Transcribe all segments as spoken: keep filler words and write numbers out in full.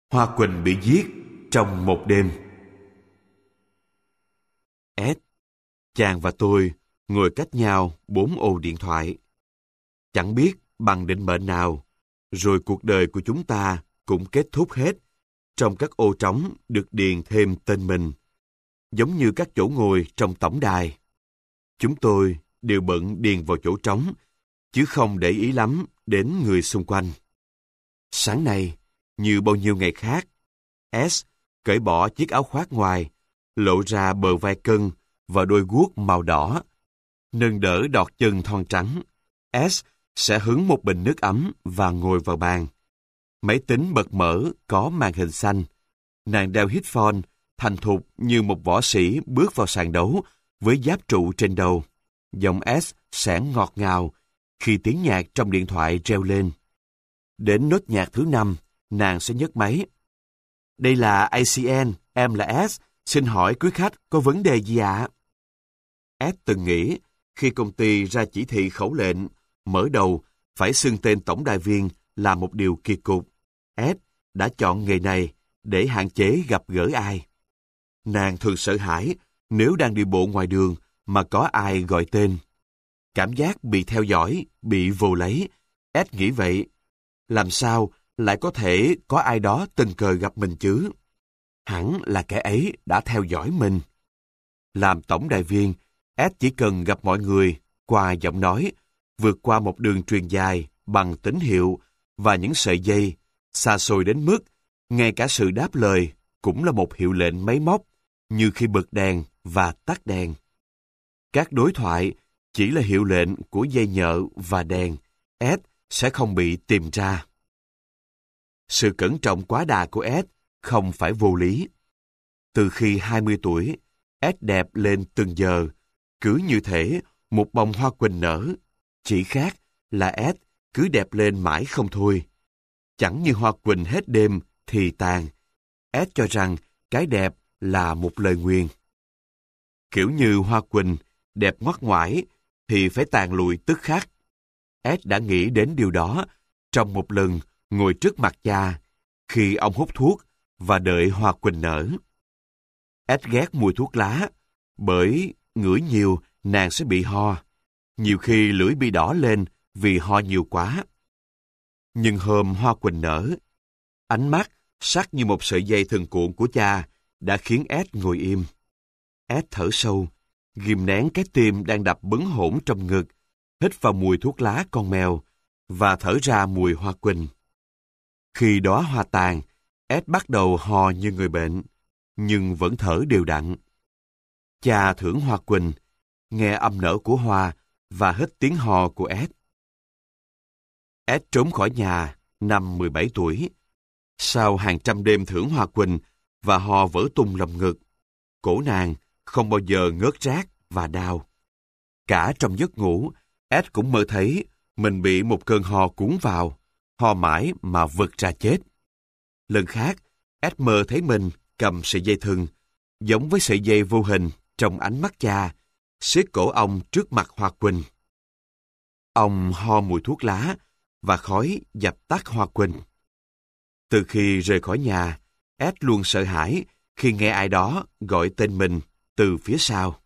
Hoa Quỳnh bị giết trong một đêm. Ed, chàng và tôi ngồi cách nhau bốn ô điện thoại. Chẳng biết bằng định mệnh nào, rồi cuộc đời của chúng ta cũng kết thúc hết. Trong các ô trống được điền thêm tên mình, giống như các chỗ ngồi trong tổng đài. Chúng tôi đều bận điền vào chỗ trống, chứ không để ý lắm đến người xung quanh. Sáng nay, như bao nhiêu ngày khác, S cởi bỏ chiếc áo khoác ngoài, lộ ra bờ vai cân và đôi guốc màu đỏ. Nâng đỡ đọt chân thon trắng, S sẽ hứng một bình nước ấm và ngồi vào bàn. Máy tính bật mở có màn hình xanh. Nàng đeo headphone, thành thục như một võ sĩ bước vào sàn đấu với giáp trụ trên đầu. Giọng S sẽ ngọt ngào khi tiếng nhạc trong điện thoại reo lên. Đến nốt nhạc thứ năm, nàng sẽ nhấc máy. Đây là a xê en, em là S, xin hỏi quý khách có vấn đề gì ạ? S từng nghĩ khi công ty ra chỉ thị khẩu lệnh mở đầu phải xưng tên tổng đài viên là một điều kỳ cục. S đã chọn nghề này để hạn chế gặp gỡ ai. Nàng thường sợ hãi nếu đang đi bộ ngoài đường mà có ai gọi tên. Cảm giác bị theo dõi, bị vồ lấy. S nghĩ vậy. Làm sao lại có thể có ai đó tình cờ gặp mình chứ? Hẳn là kẻ ấy đã theo dõi mình. Làm tổng đài viên, S chỉ cần gặp mọi người qua giọng nói, vượt qua một đường truyền dài bằng tín hiệu và những sợi dây, xa xôi đến mức ngay cả sự đáp lời cũng là một hiệu lệnh máy móc, như khi bật đèn và tắt đèn. Các đối thoại chỉ là hiệu lệnh của dây nhợ và đèn, S sẽ không bị tìm ra. Sự cẩn trọng quá đà của S không phải vô lý. Từ khi hai mươi tuổi, S đẹp lên từng giờ, cứ như thể một bông hoa quỳnh nở. Chỉ khác là S cứ đẹp lên mãi không thôi. Chẳng như hoa quỳnh hết đêm thì tàn. S cho rằng cái đẹp là một lời nguyền. Kiểu như hoa quỳnh đẹp ngoắt ngoải thì phải tàn lụi tức khắc. S đã nghĩ đến điều đó trong một lần ngồi trước mặt cha khi ông hút thuốc và đợi hoa quỳnh nở. S ghét mùi thuốc lá, bởi ngửi nhiều nàng sẽ bị ho. Nhiều khi lưỡi bị đỏ lên vì ho nhiều quá. Nhưng hôm hoa quỳnh nở, ánh mắt sắc như một sợi dây thừng cuộn của cha đã khiến S ngồi im. S thở sâu, ghim nén cái tim đang đập bấn hổn trong ngực, hít vào mùi thuốc lá con mèo và thở ra mùi hoa quỳnh. Khi đóa hoa tàn, S bắt đầu ho như người bệnh, nhưng vẫn thở đều đặn. Cha thưởng hoa quỳnh, nghe âm nở của hoa và hít tiếng ho của S. S trốn khỏi nhà năm mười bảy tuổi. Sau hàng trăm đêm thưởng hoa quỳnh và ho vỡ tung lồng ngực, cổ nàng không bao giờ ngớt rát và đau. Cả trong giấc ngủ, S cũng mơ thấy mình bị một cơn ho cuốn vào, ho mãi mà vật ra chết. Lần khác, S mơ thấy mình cầm sợi dây thừng, giống với sợi dây vô hình trong ánh mắt cha, siết cổ ông trước mặt hoa quỳnh. Ông ho mùi thuốc lá và khói dập tắt hoa quỳnh. Từ khi rời khỏi nhà, S luôn sợ hãi khi nghe ai đó gọi tên mình từ phía sau.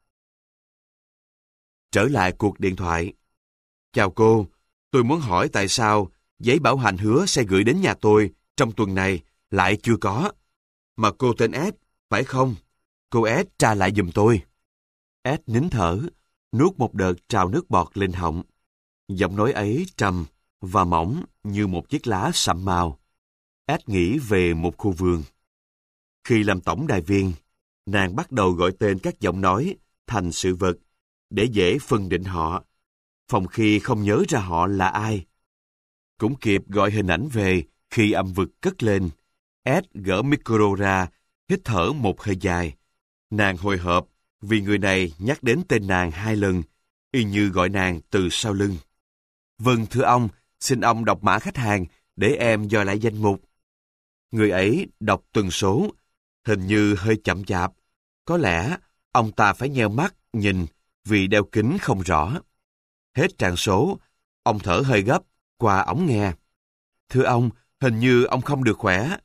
Trở lại cuộc điện thoại. Chào cô, tôi muốn hỏi tại sao giấy bảo hành hứa sẽ gửi đến nhà tôi trong tuần này lại chưa có. Mà cô tên S, phải không? Cô S tra lại giùm tôi. S nín thở, nuốt một đợt trào nước bọt lên họng. Giọng nói ấy trầm và mỏng như một chiếc lá sậm màu. S nghĩ về một khu vườn. Khi làm tổng đài viên, nàng bắt đầu gọi tên các giọng nói thành sự vật để dễ phân định họ, phòng khi không nhớ ra họ là ai. Cũng kịp gọi hình ảnh về khi âm vực cất lên. S gỡ micro ra, hít thở một hơi dài. Nàng hồi hộp vì người này nhắc đến tên nàng hai lần, y như gọi nàng từ sau lưng. Vâng thưa ông, xin ông đọc mã khách hàng để em dò lại danh mục. Người ấy đọc từng số, hình như hơi chậm chạp. Có lẽ ông ta phải nheo mắt nhìn vì đeo kính không rõ. Hết trang số, ông thở hơi gấp qua ống nghe. Thưa ông, hình như ông không được khỏe.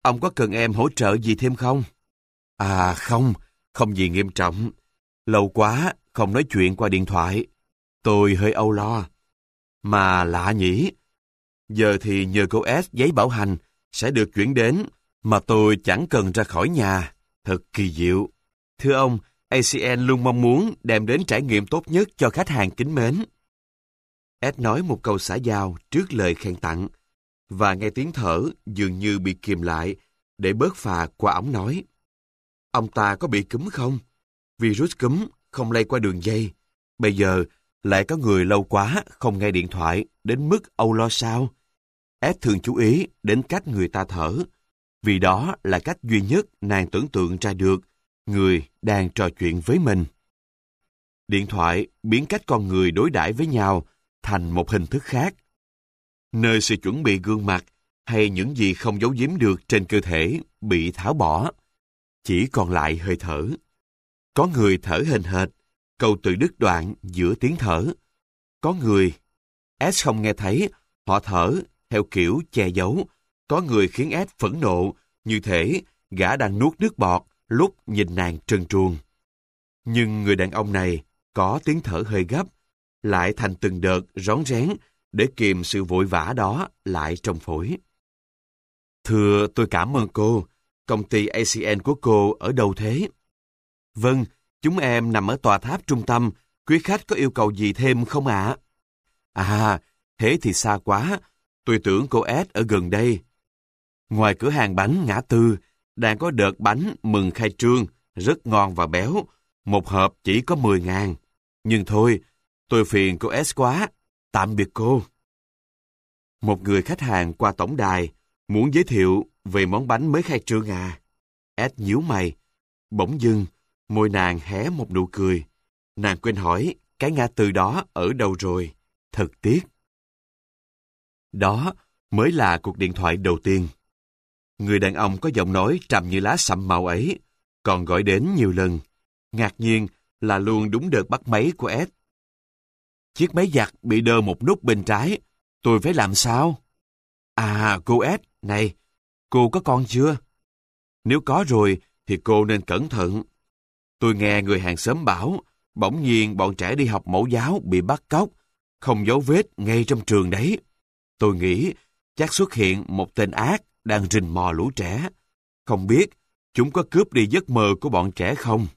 ông có cần em hỗ trợ gì thêm không? À không, không gì nghiêm trọng. Lâu quá không nói chuyện qua điện thoại. Tôi hơi âu lo. Mà lạ nhỉ, giờ thì nhờ cô S giấy bảo hành sẽ được chuyển đến mà tôi chẳng cần ra khỏi nhà. Thật kỳ diệu. Thưa ông, a xê en luôn mong muốn đem đến trải nghiệm tốt nhất cho khách hàng kính mến. S nói một câu xã giao trước lời khen tặng, và nghe tiếng thở dường như bị kìm lại để bớt phà qua ống nói. Ông ta có bị cúm không? Virus cúm không lây qua đường dây. Bây giờ lại có người lâu quá không nghe điện thoại đến mức âu lo sao? S thường chú ý đến cách người ta thở, vì đó là cách duy nhất nàng tưởng tượng ra được người đang trò chuyện với mình. Điện thoại biến cách con người đối đãi với nhau thành một hình thức khác, nơi sự chuẩn bị gương mặt hay những gì không giấu giếm được trên cơ thể bị tháo bỏ, chỉ còn lại hơi thở. Có người thở hền hệt, câu từ đứt đoạn giữa tiếng thở. Có người, S không nghe thấy, họ thở theo kiểu che giấu. Có người khiến S phẫn nộ, như thể gã đang nuốt nước bọt lúc nhìn nàng trần truồng. Nhưng người đàn ông này có tiếng thở hơi gấp, lại thành từng đợt rón rén để kìm sự vội vã đó lại trong phổi. Thưa, tôi cảm ơn cô. Công ty a xê en của cô ở đâu thế? Vâng, chúng em nằm ở tòa tháp trung tâm. Quý khách có yêu cầu gì thêm không ạ? À? à, thế thì xa quá. Tôi tưởng cô S ở gần đây. Ngoài cửa hàng bánh ngã tư, đang có đợt bánh mừng khai trương, rất ngon và béo. Một hộp chỉ có mười ngàn. Nhưng thôi, tôi phiền cô S quá. Tạm biệt cô. Một người khách hàng qua tổng đài, muốn giới thiệu về món bánh mới khai trương à? S nhíu mày. Bỗng dưng, môi nàng hé một nụ cười. Nàng quên hỏi cái ngã tư đó ở đâu rồi. Thật tiếc. Đó mới là cuộc điện thoại đầu tiên. Người đàn ông có giọng nói trầm như lá sậm màu ấy, còn gọi đến nhiều lần. Ngạc nhiên là luôn đúng đợt bắt máy của S. Chiếc máy giặt bị đơ một nút bên trái. Tôi phải làm sao? À, cô S, này, cô có con chưa? Nếu có rồi, thì cô nên cẩn thận. Tôi nghe người hàng xóm bảo, bỗng nhiên bọn trẻ đi học mẫu giáo bị bắt cóc, không dấu vết ngay trong trường đấy. Tôi nghĩ chắc xuất hiện một tên ác đang rình mò lũ trẻ. Không biết chúng có cướp đi giấc mơ của bọn trẻ không?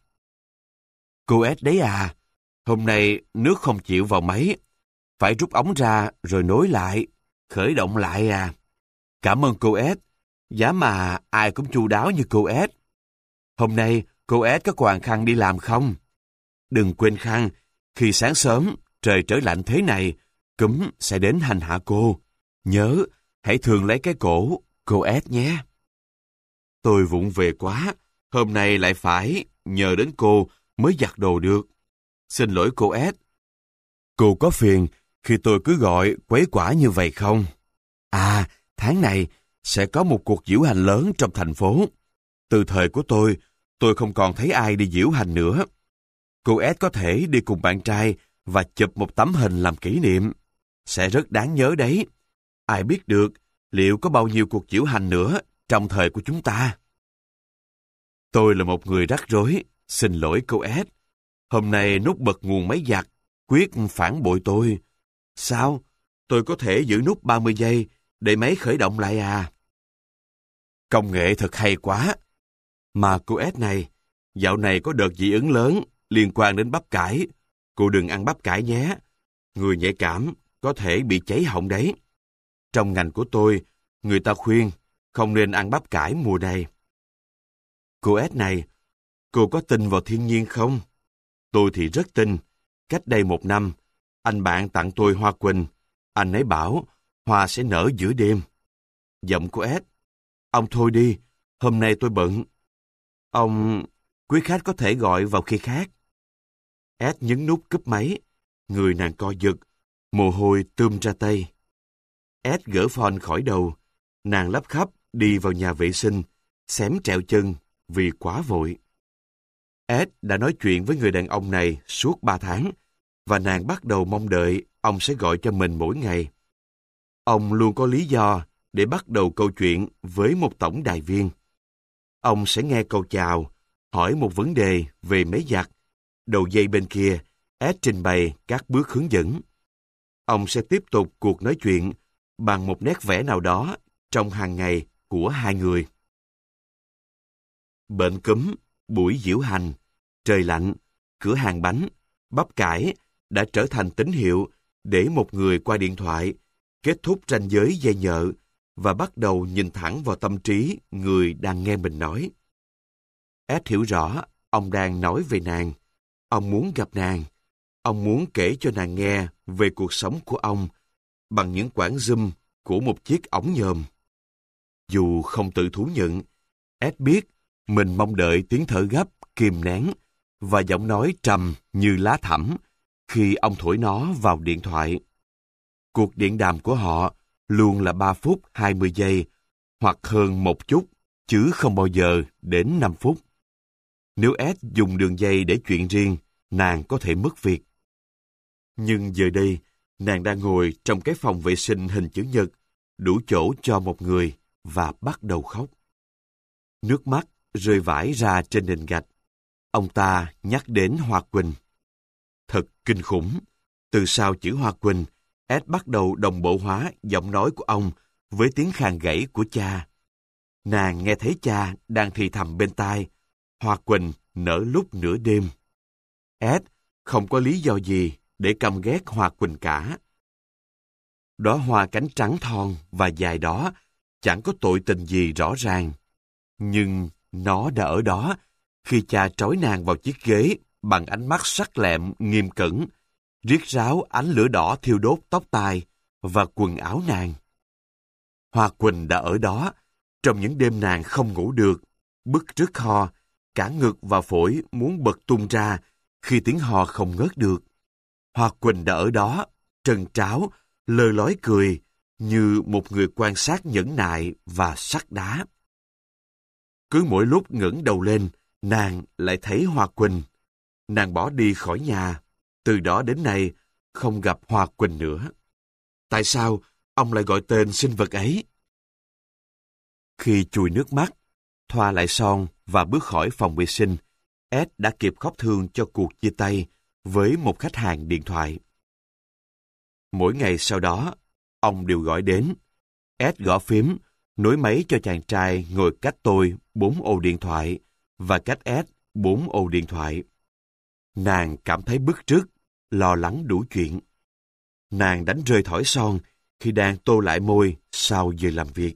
Cô S đấy à, hôm nay nước không chịu vào máy. Phải rút ống ra rồi nối lại, khởi động lại à. Cảm ơn cô S, giá mà ai cũng chu đáo như cô S. Hôm nay cô S có quàng khăn đi làm không? Đừng quên khăn, khi sáng sớm trời trở lạnh thế này, cúm sẽ đến hành hạ cô. Nhớ, hãy thường lấy cái cổ, cô S nhé. Tôi vụng về quá, hôm nay lại phải nhờ đến cô mới giặt đồ được. Xin lỗi cô S. Cô có phiền khi tôi cứ gọi quấy quả như vậy không? À, tháng này sẽ có một cuộc diễu hành lớn trong thành phố. Từ thời của tôi, tôi không còn thấy ai đi diễu hành nữa. Cô S có thể đi cùng bạn trai và chụp một tấm hình làm kỷ niệm. Sẽ rất đáng nhớ đấy. Ai biết được liệu có bao nhiêu cuộc diễu hành nữa trong thời của chúng ta. Tôi là một người rắc rối. Xin lỗi cô S. Hôm nay nút bật nguồn máy giặt quyết phản bội tôi. Sao? Tôi có thể giữ nút ba mươi giây để máy khởi động lại à? Công nghệ thật hay quá. Mà cô S này, dạo này có đợt dị ứng lớn liên quan đến bắp cải. Cô đừng ăn bắp cải nhé. Người nhạy cảm có thể bị cháy họng đấy. Trong ngành của tôi, người ta khuyên không nên ăn bắp cải mùa này. Cô S này, cô có tin vào thiên nhiên không? Tôi thì rất tin. Cách đây một năm, anh bạn tặng tôi hoa quỳnh. Anh ấy bảo hoa sẽ nở giữa đêm. Giọng của S. Ông thôi đi, hôm nay tôi bận. Ông, quý khách có thể gọi vào khi khác. S nhấn nút cúp máy. Người nàng co giật, mồ hôi tươm ra tay. S gỡ phone khỏi đầu. Nàng lắp khắp đi vào nhà vệ sinh, xém trẹo chân vì quá vội. S đã nói chuyện với người đàn ông này suốt ba tháng, và nàng bắt đầu mong đợi ông sẽ gọi cho mình mỗi ngày. Ông luôn có lý do để bắt đầu câu chuyện với một tổng đài viên. Ông sẽ nghe câu chào, hỏi một vấn đề về máy giặt. Đầu dây bên kia, Ed trình bày các bước hướng dẫn. Ông sẽ tiếp tục cuộc nói chuyện bằng một nét vẽ nào đó trong hàng ngày của hai người. Bệnh cúm, buổi diễu hành, trời lạnh, cửa hàng bánh, bắp cải đã trở thành tín hiệu để một người qua điện thoại kết thúc ranh giới dây nhợ và bắt đầu nhìn thẳng vào tâm trí người đang nghe mình nói. Ed hiểu rõ ông đang nói về nàng. Ông muốn gặp nàng. Ông muốn kể cho nàng nghe về cuộc sống của ông bằng những quãng zoom của một chiếc ống nhòm. Dù không tự thú nhận, Ed biết mình mong đợi tiếng thở gấp, kìm nén và giọng nói trầm như lá thẳm khi ông thổi nó vào điện thoại. Cuộc điện đàm của họ luôn là ba phút hai mươi giây hoặc hơn một chút, chứ không bao giờ đến năm phút. Nếu Ed dùng đường dây để chuyện riêng, nàng có thể mất việc. Nhưng giờ đây, nàng đang ngồi trong cái phòng vệ sinh hình chữ nhật, đủ chỗ cho một người, và bắt đầu khóc. Nước mắt rơi vãi ra trên nền gạch. Ông ta nhắc đến Hoa Quỳnh. Thật kinh khủng. Từ sau chữ Hoa Quỳnh, Ed bắt đầu đồng bộ hóa giọng nói của ông với tiếng khàn gãy của cha. Nàng nghe thấy cha đang thì thầm bên tai, Hoa Quỳnh nở lúc nửa đêm. Ed không có lý do gì để căm ghét Hoa Quỳnh cả. Đóa hoa cánh trắng thon và dài đó chẳng có tội tình gì rõ ràng. Nhưng nó đã ở đó khi cha trói nàng vào chiếc ghế bằng ánh mắt sắc lẹm nghiêm cẩn, riết ráo ánh lửa đỏ thiêu đốt tóc tai và quần áo nàng. Hoa Quỳnh đã ở đó trong những đêm nàng không ngủ được, bứt rứt ho, cả ngực và phổi muốn bật tung ra khi tiếng ho không ngớt được. Hoa Quỳnh đã ở đó, trần tráo, lơ lói cười, như một người quan sát nhẫn nại và sắt đá. Cứ mỗi lúc ngẩng đầu lên, nàng lại thấy Hoa Quỳnh. Nàng bỏ đi khỏi nhà, từ đó đến nay không gặp Hoa Quỳnh nữa. Tại sao ông lại gọi tên sinh vật ấy? Khi chùi nước mắt, thoa lại son và bước khỏi phòng vệ sinh, Ed đã kịp khóc thương cho cuộc chia tay với một khách hàng điện thoại. Mỗi ngày sau đó, ông đều gọi đến. Ed gõ phím, nối máy cho chàng trai ngồi cách tôi bốn ô điện thoại và cách Ed bốn ô điện thoại. Nàng cảm thấy bứt rứt, lo lắng đủ chuyện. Nàng đánh rơi thỏi son khi đang tô lại môi sau giờ làm việc.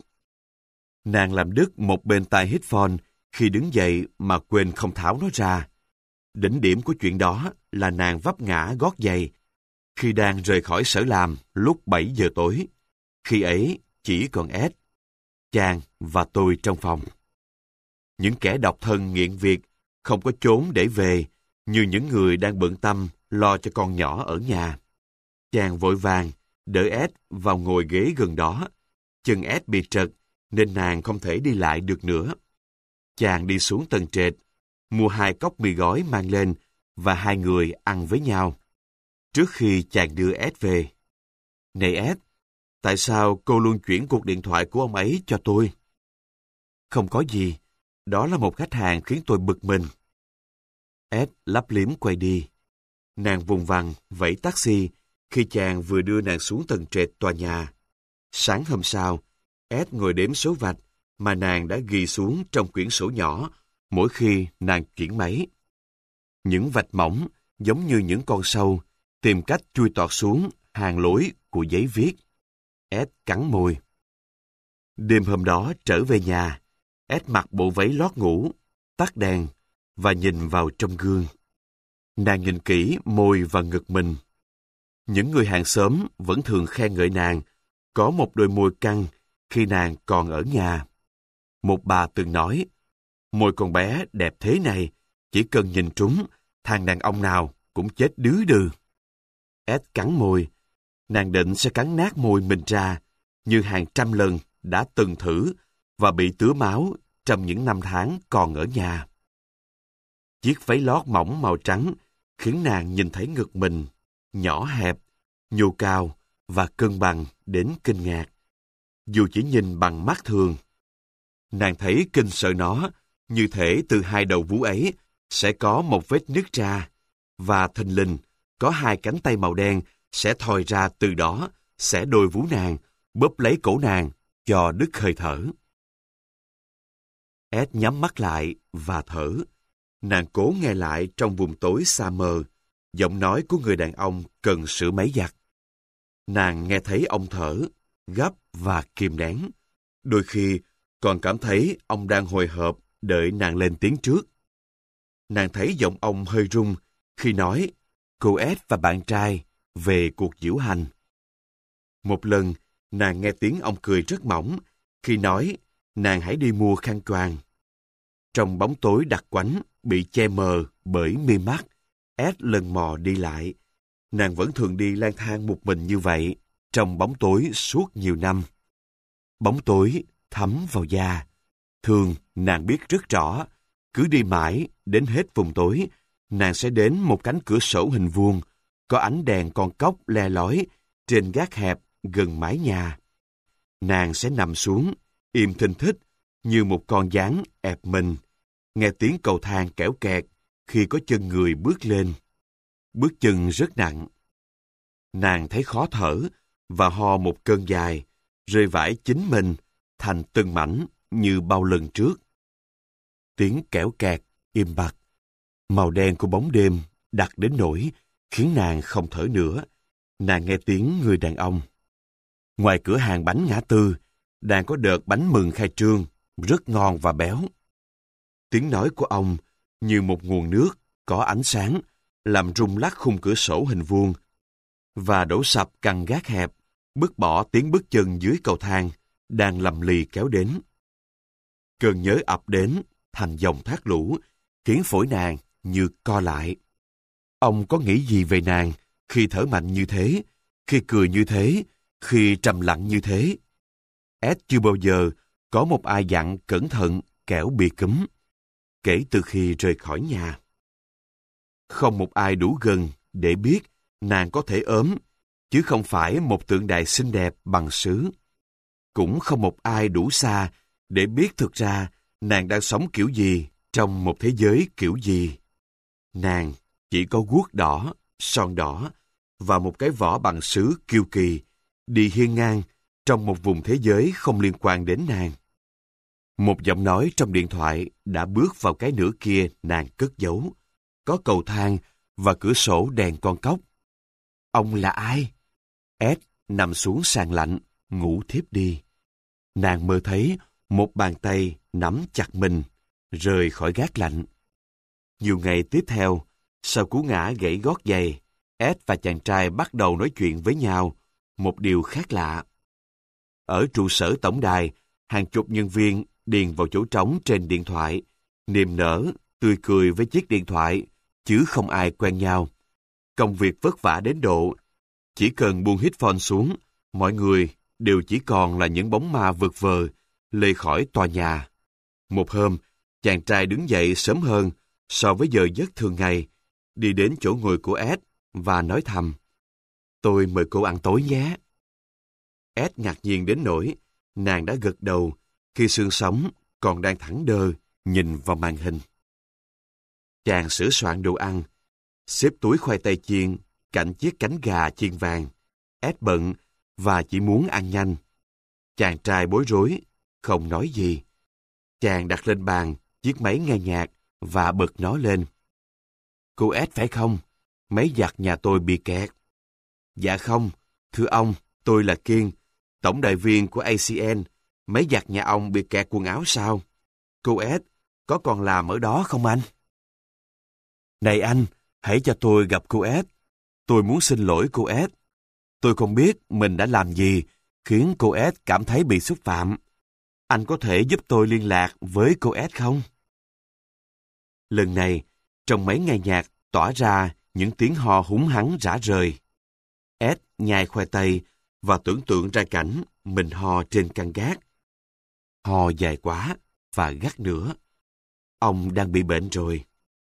Nàng làm đứt một bên tai headphone khi đứng dậy mà quên không tháo nó ra. Đỉnh điểm của chuyện đó là nàng vấp ngã gót giày khi đang rời khỏi sở làm lúc bảy giờ tối. Khi ấy chỉ còn Ed, chàng và tôi trong phòng. Những kẻ độc thân nghiện việc không có chốn để về như những người đang bận tâm lo cho con nhỏ ở nhà. Chàng vội vàng đỡ Ed vào ngồi ghế gần đó. Chân Ed bị trật nên nàng không thể đi lại được nữa. Chàng đi xuống tầng trệt, mua hai cốc mì gói mang lên và hai người ăn với nhau. Trước khi chàng đưa Ed về. Này Ed, tại sao cô luôn chuyển cuộc điện thoại của ông ấy cho tôi? Không có gì, đó là một khách hàng khiến tôi bực mình. Ed lấp liếm quay đi. Nàng vùng vằng vẫy taxi khi chàng vừa đưa nàng xuống tầng trệt tòa nhà. Sáng hôm sau, Ed ngồi đếm số vạch mà nàng đã ghi xuống trong quyển sổ nhỏ mỗi khi nàng chuyển máy. Những vạch mỏng giống như những con sâu tìm cách chui tọt xuống hàng lối của giấy viết. Ed cắn môi. Đêm hôm đó trở về nhà, Ed mặc bộ váy lót ngủ, tắt đèn và nhìn vào trong gương. Nàng nhìn kỹ môi và ngực mình. Những người hàng xóm vẫn thường khen ngợi nàng có một đôi môi căng khi nàng còn ở nhà. Một bà từng nói, môi con bé đẹp thế này, chỉ cần nhìn trúng, thằng đàn ông nào cũng chết đứ đừ. Ed cắn môi. Nàng định sẽ cắn nát môi mình ra, như hàng trăm lần đã từng thử và bị tứa máu trong những năm tháng còn ở nhà. Chiếc váy lót mỏng màu trắng khiến nàng nhìn thấy ngực mình, nhỏ hẹp, nhô cao và cân bằng đến kinh ngạc. dù chỉ nhìn bằng mắt thường. Nàng thấy kinh sợ nó, như thể từ hai đầu vú ấy sẽ có một vết nứt ra, và thình lình có hai cánh tay màu đen sẽ thòi ra từ đó, sẽ đôi vú nàng, bóp lấy cổ nàng, cho đứt hơi thở. Ed nhắm mắt lại và thở. Nàng cố nghe lại trong vùng tối xa mờ, giọng nói của người đàn ông cần sửa máy giặt. Nàng nghe thấy ông thở, gấp và kìm nén. Đôi khi còn cảm thấy ông đang hồi hộp đợi nàng lên tiếng trước. Nàng thấy giọng ông hơi run khi nói cô Ed và bạn trai về cuộc diễu hành. Một lần, nàng nghe tiếng ông cười rất mỏng khi nói nàng hãy đi mua khăn choàng. Trong bóng tối đặc quánh bị che mờ bởi mi mắt, Ed lần mò đi lại. Nàng vẫn thường đi lang thang một mình như vậy, trong bóng tối suốt nhiều năm. Bóng tối thấm vào da. Thường nàng biết rất rõ, cứ đi mãi, đến hết vùng tối, nàng sẽ đến một cánh cửa sổ hình vuông, có ánh đèn con cóc le lói trên gác hẹp gần mái nhà. Nàng sẽ nằm xuống, im thinh thích, như một con gián ẹp mình, nghe tiếng cầu thang kẽo kẹt khi có chân người bước lên. Bước chân rất nặng. Nàng thấy khó thở và ho một cơn dài, rơi vãi chính mình thành từng mảnh như bao lần trước. Tiếng kẽo kẹt, im bặt. Màu đen của bóng đêm đặc đến nỗi khiến nàng không thở nữa. Nàng nghe tiếng người đàn ông. Ngoài cửa hàng bánh ngã tư, đang có đợt bánh mừng khai trương, rất ngon và béo. Tiếng nói của ông như một nguồn nước có ánh sáng, làm rung lắc khung cửa sổ hình vuông và đổ sập căn gác hẹp, bứt bỏ tiếng bước chân dưới cầu thang đang lầm lì kéo đến. Cơn nhớ ập đến thành dòng thác lũ, khiến phổi nàng như co lại. Ông có nghĩ gì về nàng khi thở mạnh như thế, khi cười như thế, khi trầm lặng như thế? Ed chưa bao giờ có một ai dặn cẩn thận kẻo bị cúm, kể từ khi rời khỏi nhà. Không một ai đủ gần để biết nàng có thể ốm, chứ không phải một tượng đài xinh đẹp bằng sứ. Cũng không một ai đủ xa để biết thực ra nàng đang sống kiểu gì trong một thế giới kiểu gì. Nàng chỉ có guốc đỏ, son đỏ và một cái vỏ bằng sứ kiêu kỳ, đi hiên ngang trong một vùng thế giới không liên quan đến nàng. Một giọng nói trong điện thoại đã bước vào cái nửa kia nàng cất giấu. Có cầu thang và cửa sổ đèn con cóc. Ông là ai? Ed nằm xuống sàn lạnh, ngủ thiếp đi. Nàng mơ thấy một bàn tay nắm chặt mình, rời khỏi gác lạnh. Nhiều ngày tiếp theo, sau cú ngã gãy gót giày, Ed và chàng trai bắt đầu nói chuyện với nhau, một điều khác lạ. Ở trụ sở tổng đài, hàng chục nhân viên điền vào chỗ trống trên điện thoại, niềm nở, tươi cười với chiếc điện thoại, chứ không ai quen nhau. Công việc vất vả đến độ, chỉ cần buông headphone xuống, mọi người đều chỉ còn là những bóng ma vật vờ, lê khỏi tòa nhà. Một hôm, chàng trai đứng dậy sớm hơn so với giờ giấc thường ngày, đi đến chỗ ngồi của Ed và nói thầm, tôi mời cô ăn tối nhé. Ed ngạc nhiên đến nỗi, nàng đã gật đầu khi xương sống còn đang thẳng đơ nhìn vào màn hình. Chàng sửa soạn đồ ăn, xếp túi khoai tây chiên cạnh chiếc cánh gà chiên vàng. Ed bận và chỉ muốn ăn nhanh. Chàng trai bối rối, không nói gì. Chàng đặt lên bàn chiếc máy nghe nhạc và bật nó lên. Cô Ed phải không? Máy giặt nhà tôi bị kẹt. Dạ không, thưa ông, tôi là Kiên, tổng đại viên của a xê en. Máy giặt nhà ông bị kẹt quần áo sao? Cô Ed, có còn làm ở đó không anh? Này anh, hãy cho tôi gặp cô Ed. Tôi muốn xin lỗi cô Ed. Tôi không biết mình đã làm gì khiến cô Ed cảm thấy bị xúc phạm. Anh có thể giúp tôi liên lạc với cô Ed không? Lần này, trong máy nghe nhạc tỏa ra những tiếng ho húng hắng rã rời. Ed nhai khoai tây và tưởng tượng ra cảnh mình ho trên căn gác. Ho dài quá và gắt nữa. Ông đang bị bệnh rồi.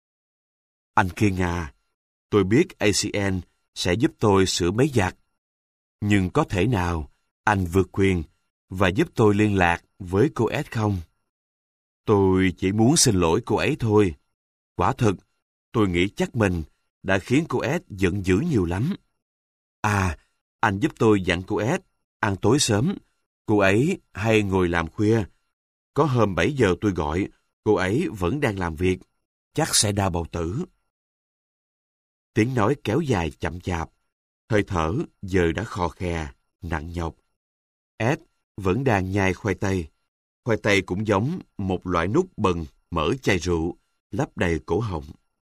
Anh Kiên à, tôi biết a xê en sẽ giúp tôi sửa máy giặt. Nhưng có thể nào anh vượt quyền và giúp tôi liên lạc với cô S không? Tôi chỉ muốn xin lỗi cô ấy thôi. Quả thực, tôi nghĩ chắc mình đã khiến cô S giận dữ nhiều lắm. À, anh giúp tôi dặn cô S ăn tối sớm. Cô ấy hay ngồi làm khuya. Có hôm bảy giờ tôi gọi, cô ấy vẫn đang làm việc. Chắc sẽ đau bầu tử. Tiếng nói kéo dài chậm chạp. Hơi thở giờ đã khò khè, nặng nhọc. S vẫn đang nhai khoai tây. Khoai tây cũng giống một loại nút bần mở chai rượu, lấp đầy cổ họng.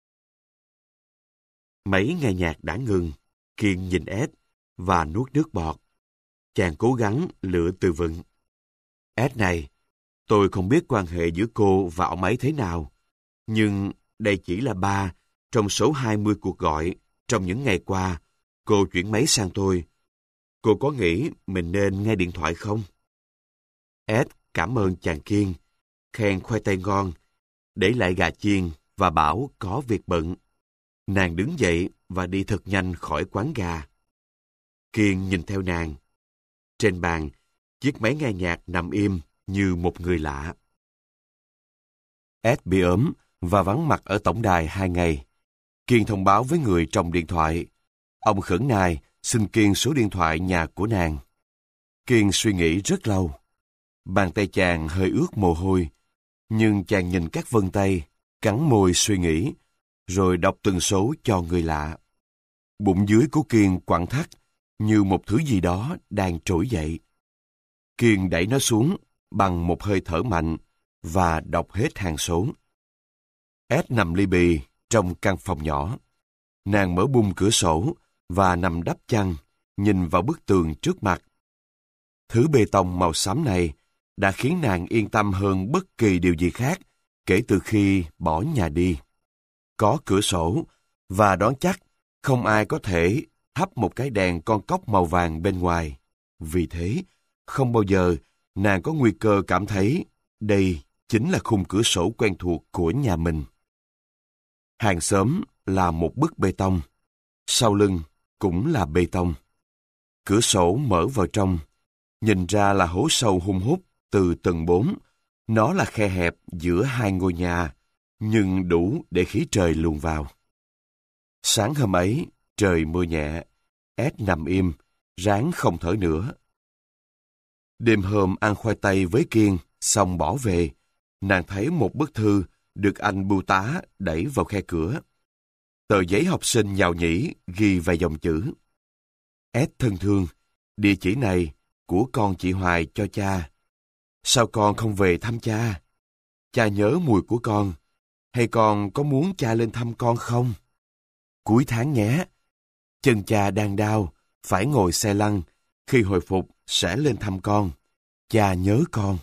Mấy nghe nhạc đã ngừng, Kiên nhìn S và nuốt nước bọt. Chàng cố gắng lựa từ vựng. S này, tôi không biết quan hệ giữa cô và ông ấy thế nào, nhưng đây chỉ là ba trong số hai mươi cuộc gọi trong những ngày qua cô chuyển máy sang tôi. Cô có nghĩ mình nên nghe điện thoại không? S cảm ơn chàng Kiên, khen khoai tây ngon, để lại gà chiên và bảo có việc bận. Nàng đứng dậy và đi thật nhanh khỏi quán gà. Kiên nhìn theo nàng. Trên bàn, chiếc máy nghe nhạc nằm im như một người lạ. S bị ốm và vắng mặt ở tổng đài hai ngày. Kiên thông báo với người trong điện thoại. Ông khẩn nài xin Kiên số điện thoại nhà của nàng. Kiên suy nghĩ rất lâu. Bàn tay chàng hơi ướt mồ hôi, nhưng chàng nhìn các vân tay, cắn môi suy nghĩ, rồi đọc từng số cho người lạ. Bụng dưới của Kiên quặn thắt, như một thứ gì đó đang trỗi dậy. Kiên đẩy nó xuống bằng một hơi thở mạnh và đọc hết hàng số. S nằm li bì trong căn phòng nhỏ. Nàng mở bung cửa sổ và nằm đắp chăn, nhìn vào bức tường trước mặt. Thứ bê tông màu xám này đã khiến nàng yên tâm hơn bất kỳ điều gì khác kể từ khi bỏ nhà đi. Có cửa sổ, và đoán chắc không ai có thể thắp một cái đèn con cóc màu vàng bên ngoài. Vì thế, không bao giờ nàng có nguy cơ cảm thấy đây chính là khung cửa sổ quen thuộc của nhà mình. Hàng xóm là một bức bê tông, sau lưng cũng là bê tông. Cửa sổ mở vào trong, nhìn ra là hố sâu hun hút từ tầng bốn. Nó là khe hẹp giữa hai ngôi nhà, nhưng đủ để khí trời luồn vào. Sáng hôm ấy, trời mưa nhẹ, S nằm im, ráng không thở nữa. Đêm hôm ăn khoai tây với Kiên, xong bỏ về, nàng thấy một bức thư được anh bưu tá đẩy vào khe cửa. Tờ giấy học sinh nhào nhĩ ghi vài dòng chữ. S thân thương, địa chỉ này của con chị Hoài cho cha. Sao con không về thăm cha? Cha nhớ mùi của con. Hay con có muốn cha lên thăm con không? Cuối tháng nhé. Chân cha đang đau, phải ngồi xe lăn. Khi hồi phục sẽ lên thăm con. Cha nhớ con.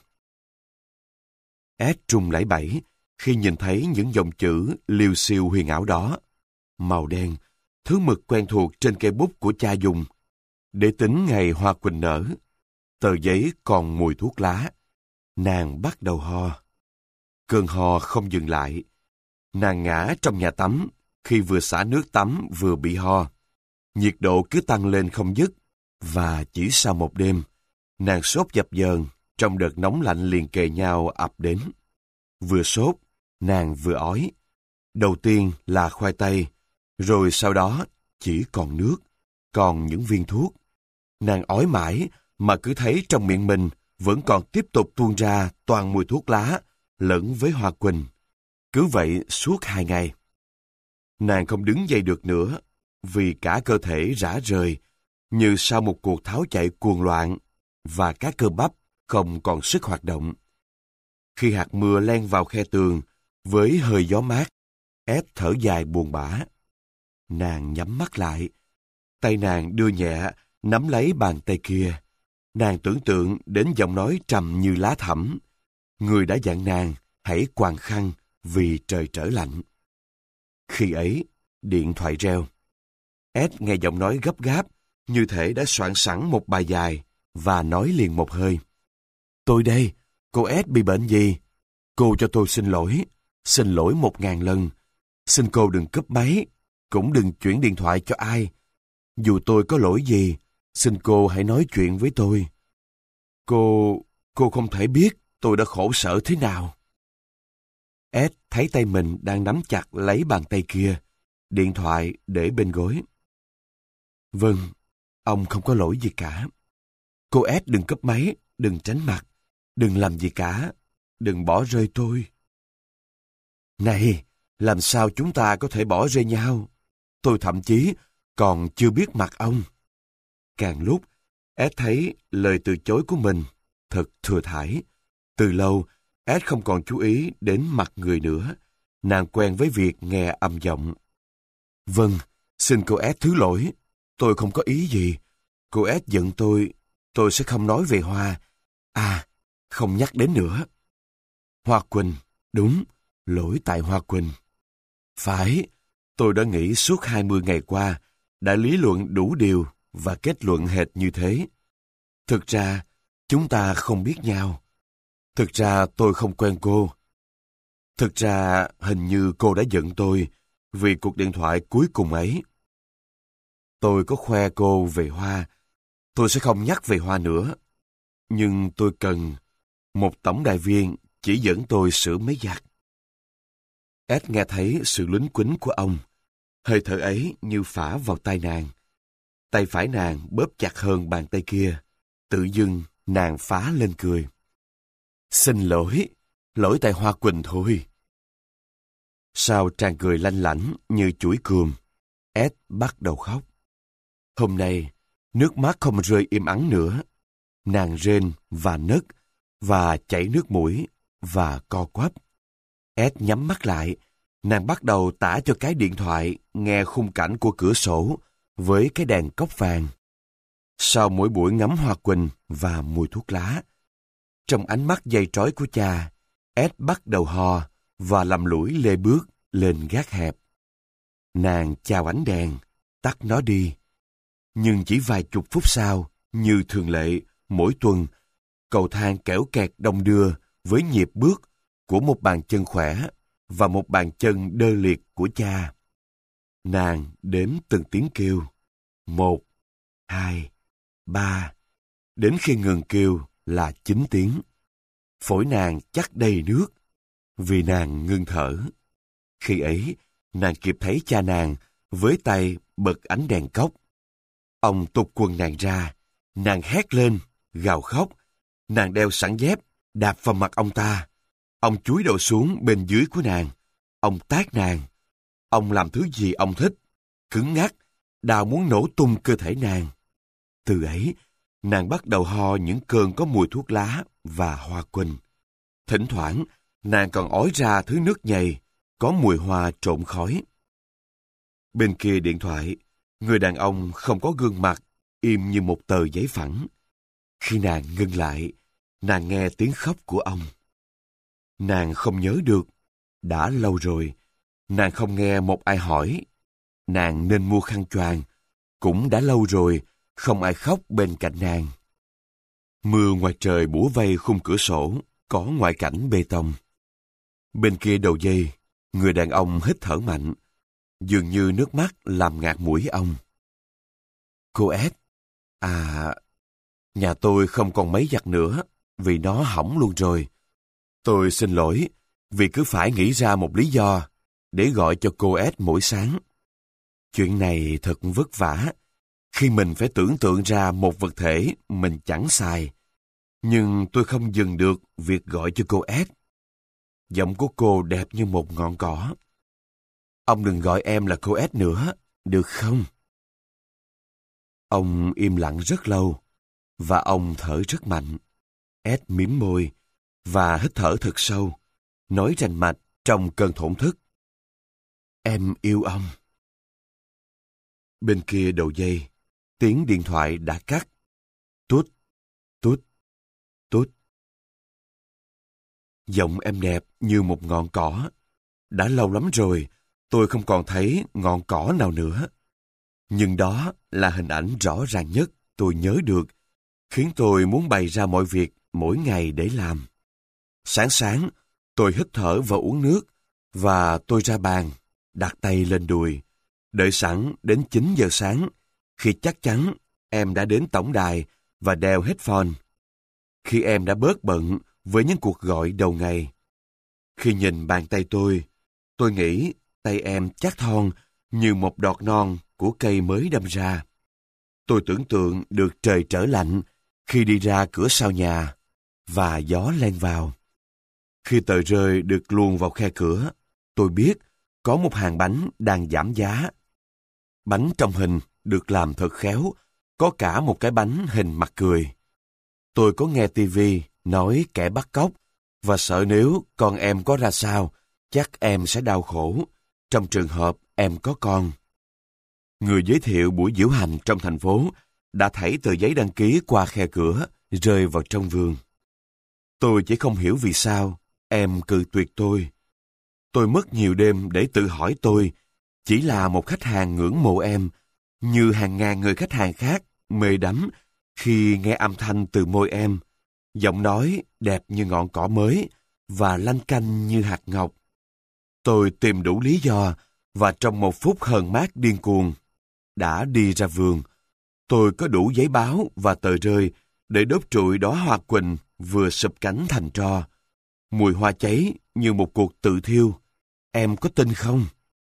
S trùng lẩy bẩy khi nhìn thấy những dòng chữ liêu xiêu huyền ảo đó. Màu đen, thứ mực quen thuộc trên cây bút của cha dùng để tính ngày hoa quỳnh nở. Tờ giấy còn mùi thuốc lá. Nàng bắt đầu ho. Cơn ho không dừng lại. Nàng ngã trong nhà tắm khi vừa xả nước tắm vừa bị ho. Nhiệt độ cứ tăng lên không dứt, và chỉ sau một đêm, nàng sốt dập dờn trong đợt nóng lạnh liền kề nhau ập đến. Vừa sốt, nàng vừa ói. Đầu tiên là khoai tây, rồi sau đó chỉ còn nước, còn những viên thuốc. Nàng ói mãi mà cứ thấy trong miệng mình vẫn còn tiếp tục tuôn ra toàn mùi thuốc lá lẫn với hoa quỳnh. Cứ vậy suốt hai ngày. Nàng không đứng dậy được nữa vì cả cơ thể rã rời như sau một cuộc tháo chạy cuồng loạn, và các cơ bắp không còn sức hoạt động. Khi hạt mưa len vào khe tường với hơi gió mát, S thở dài buồn bã. Nàng nhắm mắt lại. Tay nàng đưa nhẹ nắm lấy bàn tay kia. Nàng tưởng tượng đến giọng nói trầm như lá thẳm. Người đã dặn nàng hãy quàng khăn vì trời trở lạnh. Khi ấy, điện thoại reo. S nghe giọng nói gấp gáp, như thể đã soạn sẵn một bài dài, và nói liền một hơi. Tôi đây, cô S bị bệnh gì? Cô cho tôi xin lỗi, xin lỗi một ngàn lần. Xin cô đừng cúp máy, cũng đừng chuyển điện thoại cho ai. Dù tôi có lỗi gì, xin cô hãy nói chuyện với tôi. Cô, cô không thể biết tôi đã khổ sở thế nào. Ed thấy tay mình đang nắm chặt lấy bàn tay kia, điện thoại để bên gối. Vâng, ông không có lỗi gì cả. Cô Ed đừng cúp máy, đừng tránh mặt, đừng làm gì cả, đừng bỏ rơi tôi. Này, làm sao chúng ta có thể bỏ rơi nhau? Tôi thậm chí còn chưa biết mặt ông. Càng lúc, Ed thấy lời từ chối của mình thật thừa thãi. Từ lâu, Ed không còn chú ý đến mặt người nữa. Nàng quen với việc nghe âm giọng. Vâng, xin cô Ed thứ lỗi. Tôi không có ý gì. Cô Ed giận tôi, tôi sẽ không nói về Hoa. À, không nhắc đến nữa. Hoa Quỳnh, đúng, lỗi tại Hoa Quỳnh. Phải, tôi đã nghĩ suốt hai mươi ngày qua, đã lý luận đủ điều và kết luận hệt như thế. Thực ra, chúng ta không biết nhau. Thực ra tôi không quen cô. Thực ra hình như cô đã giận tôi vì cuộc điện thoại cuối cùng ấy. Tôi có khoe cô về Hoa. Tôi sẽ không nhắc về Hoa nữa. Nhưng tôi cần một tổng đài viên chỉ dẫn tôi sửa máy giặt. Ed nghe thấy sự lúnh quýnh của ông. Hơi thở ấy như phả vào tai nàng. Tay phải nàng bóp chặt hơn bàn tay kia. Tự dưng nàng phá lên cười. Xin lỗi, lỗi tại Hoa Quỳnh thôi. Sau tràng cười lanh lảnh như chuỗi cườm, Ed bắt đầu khóc. Hôm nay, nước mắt không rơi im ắng nữa. Nàng rên và nấc, và chảy nước mũi, và co quắp. Ed nhắm mắt lại, nàng bắt đầu tả cho cái điện thoại nghe khung cảnh của cửa sổ với cái đèn cốc vàng. Sau mỗi buổi ngắm hoa quỳnh và mùi thuốc lá, trong ánh mắt dây trói của cha, Ed bắt đầu ho và lầm lũi lê bước lên gác hẹp. Nàng chào ánh đèn, tắt nó đi. Nhưng chỉ vài chục phút sau, như thường lệ, mỗi tuần, cầu thang kẽo kẹt đông đưa với nhịp bước của một bàn chân khỏe và một bàn chân đơ liệt của cha. Nàng đếm từng tiếng kêu. Một, hai, ba. Đến khi ngừng kêu là chín tiếng. Phổi nàng chắc đầy nước, vì nàng ngưng thở. Khi ấy, nàng kịp thấy cha nàng với tay bật ánh đèn cốc. Ông tụt quần nàng ra, nàng hét lên, gào khóc. Nàng đeo sẵn dép, đạp vào mặt ông ta. Ông chúi đầu xuống bên dưới của nàng. Ông tát nàng. Ông làm thứ gì ông thích, cứng ngắc, đau muốn nổ tung cơ thể nàng. Từ ấy, nàng bắt đầu ho những cơn có mùi thuốc lá và hoa quỳnh. Thỉnh thoảng, nàng còn ói ra thứ nước nhầy, có mùi hoa trộn khói. Bên kia điện thoại, người đàn ông không có gương mặt, im như một tờ giấy phẳng. Khi nàng ngưng lại, nàng nghe tiếng khóc của ông. Nàng không nhớ được, đã lâu rồi, nàng không nghe một ai hỏi. Nàng nên mua khăn choàng, cũng đã lâu rồi, không ai khóc bên cạnh nàng. Mưa ngoài trời bủa vây khung cửa sổ, có ngoại cảnh bê tông. Bên kia đầu dây, người đàn ông hít thở mạnh, dường như nước mắt làm ngạt mũi ông. Cô Ed, à, nhà tôi không còn máy giặt nữa, vì nó hỏng luôn rồi. Tôi xin lỗi, vì cứ phải nghĩ ra một lý do để gọi cho cô Ed mỗi sáng. Chuyện này thật vất vả, khi mình phải tưởng tượng ra một vật thể mình chẳng xài. Nhưng tôi không dừng được việc gọi cho cô Ed. Giọng của cô đẹp như một ngọn cỏ. Ông đừng gọi em là cô Ed nữa, được không? Ông im lặng rất lâu, và ông thở rất mạnh. Ed mím môi, và hít thở thật sâu, nói rành mạch trong cơn thổn thức. Em yêu ông. Bên kia đầu dây, tiếng điện thoại đã cắt. Tút, tút, tút. Giọng em đẹp như một ngọn cỏ. Đã lâu lắm rồi, tôi không còn thấy ngọn cỏ nào nữa. Nhưng đó là hình ảnh rõ ràng nhất tôi nhớ được, khiến tôi muốn bày ra mọi việc mỗi ngày để làm. Sáng sáng, tôi hít thở và uống nước, và tôi ra bàn, đặt tay lên đùi, đợi sẵn đến chín giờ sáng, khi chắc chắn em đã đến tổng đài và đeo headphone. khi em đã bớt bận với những cuộc gọi đầu ngày. Khi nhìn bàn tay tôi, tôi nghĩ tay em chắc thon như một đọt non của cây mới đâm ra. Tôi tưởng tượng được trời trở lạnh khi đi ra cửa sau nhà và gió len vào. Khi tờ rơi được luồn vào khe cửa, tôi biết có một hàng bánh đang giảm giá. Bánh trong hình được làm thật khéo, có cả một cái bánh hình mặt cười. Tôi có nghe tivi nói kẻ bắt cóc và sợ nếu con em có ra sao, chắc em sẽ đau khổ, trong trường hợp em có con. Người giới thiệu buổi diễu hành trong thành phố đã thảy tờ giấy đăng ký qua khe cửa, rơi vào trong vườn. Tôi chỉ không hiểu vì sao em cự tuyệt tôi. Tôi mất nhiều đêm để tự hỏi tôi chỉ là một khách hàng ngưỡng mộ em, như hàng ngàn người khách hàng khác mê đắm khi nghe âm thanh từ môi em, giọng nói đẹp như ngọn cỏ mới và lanh canh như hạt ngọc. Tôi tìm đủ lý do và trong một phút hờn mát điên cuồng đã đi ra vườn. Tôi có đủ giấy báo và tờ rơi để đốt trụi đóa hoa quỳnh vừa sụp cánh thành tro. Mùi hoa cháy như một cuộc tự thiêu. Em có tin không?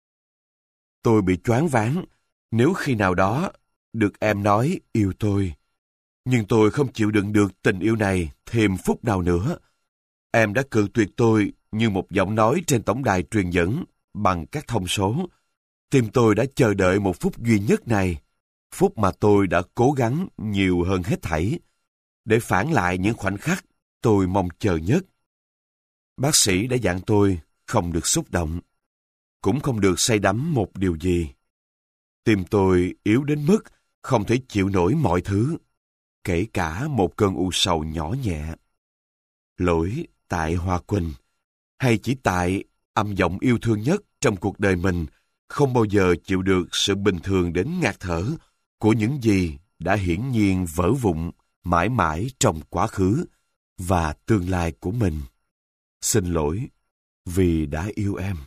Tôi bị choáng váng nếu khi nào đó được em nói yêu tôi. Nhưng tôi không chịu đựng được tình yêu này thêm phút nào nữa. Em đã cự tuyệt tôi như một giọng nói trên tổng đài truyền dẫn bằng các thông số. Tim tôi đã chờ đợi một phút duy nhất này, phút mà tôi đã cố gắng nhiều hơn hết thảy, để phản lại những khoảnh khắc tôi mong chờ nhất. Bác sĩ đã dặn tôi không được xúc động, cũng không được say đắm một điều gì. Tim tôi yếu đến mức không thể chịu nổi mọi thứ, kể cả một cơn u sầu nhỏ nhẹ. Lỗi tại Hoa Quỳnh, hay chỉ tại âm giọng yêu thương nhất trong cuộc đời mình không bao giờ chịu được sự bình thường đến ngạt thở của những gì đã hiển nhiên vỡ vụn mãi mãi trong quá khứ và tương lai của mình. Xin lỗi vì đã yêu em.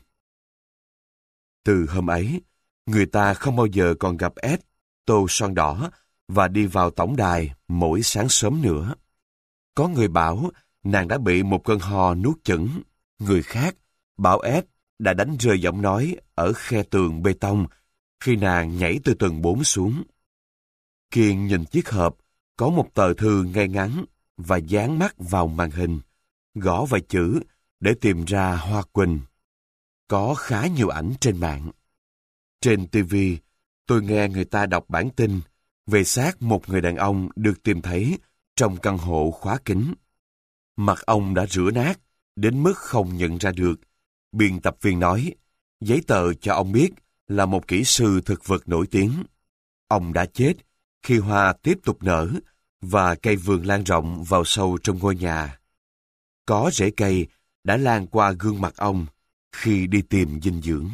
Từ hôm ấy, người ta không bao giờ còn gặp Ed, tô son đỏ và đi vào tổng đài mỗi sáng sớm nữa. Có người bảo nàng đã bị một cơn ho nuốt chửng. Người khác bảo Ed đã đánh rơi giọng nói ở khe tường bê tông khi nàng nhảy từ tầng bốn xuống. Kiên nhìn chiếc hộp có một tờ thư ngay ngắn và dán mắt vào màn hình, gõ vài chữ để tìm ra Hoa Quỳnh. Có khá nhiều ảnh trên mạng. Trên ti vi, tôi nghe người ta đọc bản tin về xác một người đàn ông được tìm thấy trong căn hộ khóa kín. Mặt ông đã rửa nát đến mức không nhận ra được. Biên tập viên nói, giấy tờ cho ông biết là một kỹ sư thực vật nổi tiếng. Ông đã chết khi hoa tiếp tục nở và cây vườn lan rộng vào sâu trong ngôi nhà. Có rễ cây đã lan qua gương mặt ông khi đi tìm dinh dưỡng.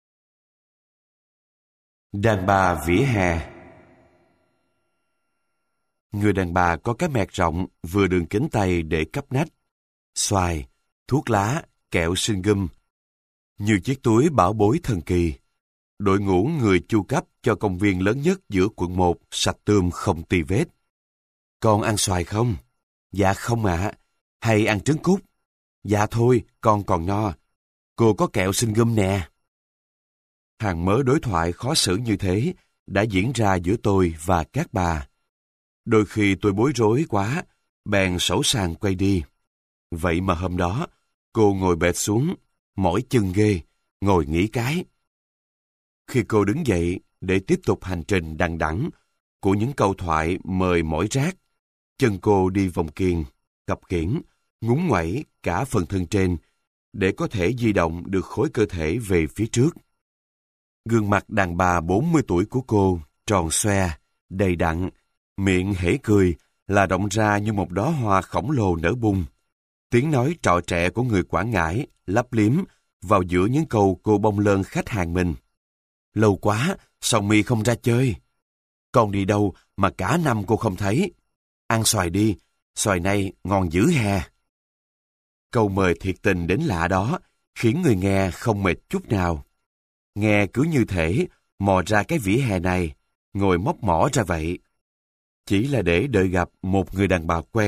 Đàn bà vỉa hè. Người đàn bà có cái mẹt rộng vừa đường kính tay để cắp nách, xoài, thuốc lá, kẹo sinh gum. Như chiếc túi bảo bối thần kỳ. Đội ngũ người chu cấp cho công viên lớn nhất giữa quận một sạch tươm không tì vết. Con ăn xoài không? Dạ không ạ. À. Hay ăn trứng cút? Dạ thôi, con còn no. Cô có kẹo sinh gum nè. Hàng mớ đối thoại khó xử như thế đã diễn ra giữa tôi và các bà. Đôi khi tôi bối rối quá, bèn sổ sàng quay đi. Vậy mà hôm đó, cô ngồi bệt xuống, mỏi chân ghê, ngồi nghỉ cái. Khi cô đứng dậy để tiếp tục hành trình đằng đẵng của những câu thoại mời mỏi rác, chân cô đi vòng kiềng, cặp kiển, ngúng ngoẩy cả phần thân trên để có thể di động được khối cơ thể về phía trước. Gương mặt đàn bà bốn mươi tuổi của cô tròn xoe, đầy đặn, miệng hễ cười là động ra như một đóa hoa khổng lồ nở bung. Tiếng nói trọ trẹ của người Quảng Ngãi lấp liếm vào giữa những câu cô bông lơn khách hàng mình. Lâu quá, sao mi không ra chơi? Con đi đâu mà cả năm cô không thấy? Ăn xoài đi, xoài này ngon dữ hè. Câu mời thiệt tình đến lạ đó khiến người nghe không mệt chút nào. Nghe cứ như thể mò ra cái vỉa hè này, ngồi móc mỏ ra vậy. Chỉ là để đợi gặp một người đàn bà quen